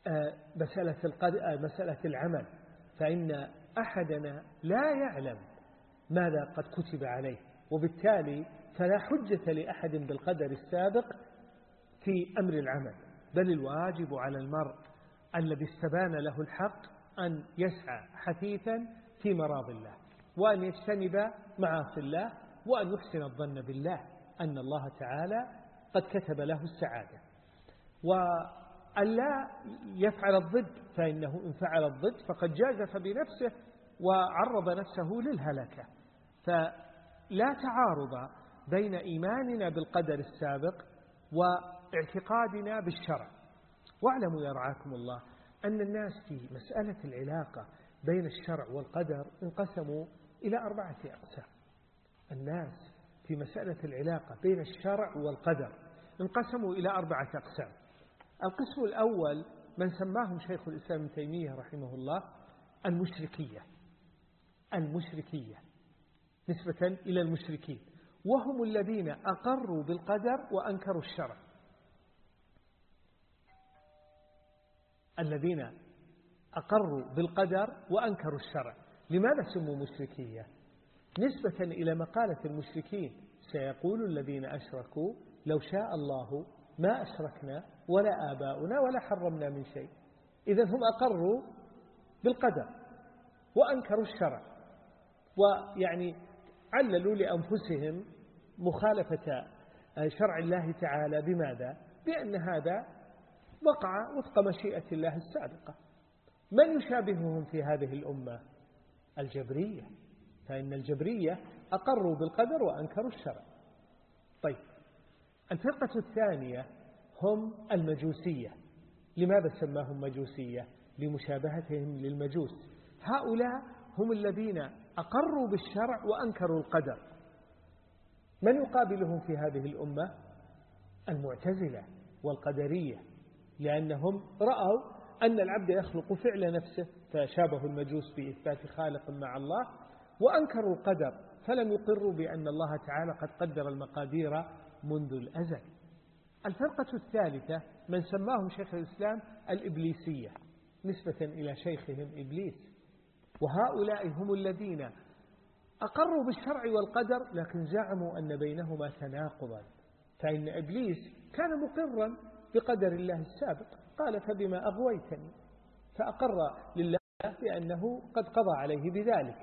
S1: مسألة القدر مسألة العمل، فإن أحدنا لا يعلم ماذا قد كتب عليه، وبالتالي فلا حجة لأحد بالقدر السابق في أمر العمل، بل الواجب على المرء الذي استبان له الحق أن يسعى حثيثا في مراض الله، وأن يجتنب معاصي الله، وأن يحسن الظن بالله أن الله تعالى قد كتب له السعادة، وأن لا يفعل الضد، فإنه إن فعل الضد فقد جازف بنفسه وعرض نفسه للهلكة. فلا تعارض بين إيماننا بالقدر السابق واعتقادنا بالشرع. واعلموا يا رعاكم الله أن الناس في مسألة العلاقة بين الشرع والقدر انقسموا إلى أربعة أقسام. الناس في مسألة العلاقة بين الشرع والقدر انقسموا إلى أربعة أقسام. القسم الأول من سماهم شيخ الإسلام ابن تيمية رحمه الله المشركية المشركية نسبة إلى المشركين، وهم الذين أقروا بالقدر وأنكروا الشرع. الذين أقروا بالقدر وأنكروا الشرع. لماذا سموا مشركية؟ نسبة إلى مقالة المشركين: سيقول الذين أشركوا لو شاء الله ما أشركنا ولا آباؤنا ولا حرمنا من شيء. إذن هم أقروا بالقدر وأنكروا الشرع، ويعني عللوا لأنفسهم مخالفة شرع الله تعالى بماذا؟ بأن هذا وقع وفق مشيئة الله السابقة. من يشابههم في هذه الأمة؟ الجبرية، فإن الجبرية أقروا بالقدر وأنكروا الشرع. طيب، الفرقة الثانية هم المجوسية. لماذا سماهم مجوسية؟ لمشابهتهم للمجوس. هؤلاء هم الذين أقروا بالشرع وأنكروا القدر. من يقابلهم في هذه الأمة؟ المعتزلة والقدرية، لأنهم رأوا أن العبد يخلق فعل نفسه، فشابهوا المجوس بإثبات خالق مع الله، وأنكروا القدر، فلم يقروا بأن الله تعالى قد قدر المقادير منذ الأزل. الفرقة الثالثة من سماهم شيخ الإسلام الإبليسية، نسبة إلى شيخهم إبليس، وهؤلاء هم الذين أقروا بالشرع والقدر لكن زعموا أن بينهما تناقضا. فإن إبليس كان مقرا بقدر الله السابق، قال: فبما أغويتني، فأقر لله بأنه قد قضى عليه بذلك.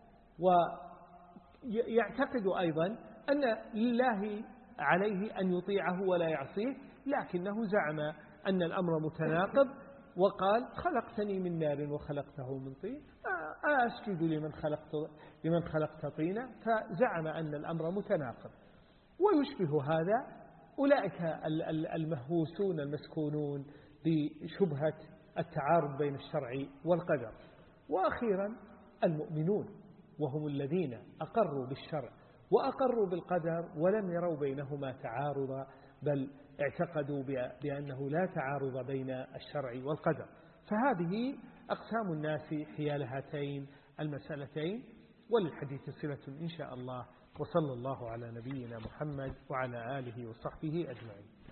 S1: ويعتقد أيضا أن لله عليه أن يطيعه ولا يعصيه، لكنه زعم أن الأمر متناقض، وقال: خلقتني من نار وخلقته من طين، أسجد لمن خلقت لمن خلقت طينا، فزعم أن الأمر متناقض. ويشبه هذا أولئك المهووسون المسكونون بشبهة التعارض بين الشرع والقدر. وأخيرا المؤمنون، وهم الذين أقروا بالشرع وأقروا بالقدر ولم يروا بينهما تعارضا، بل اعتقدوا بأنه لا تعارض بين الشرع والقدر. فهذه أقسام الناس حيال هاتين المسألتين، وللحديث صلة إن شاء الله. وصلى الله على نبينا محمد وعلى آله وصحبه أجمعين.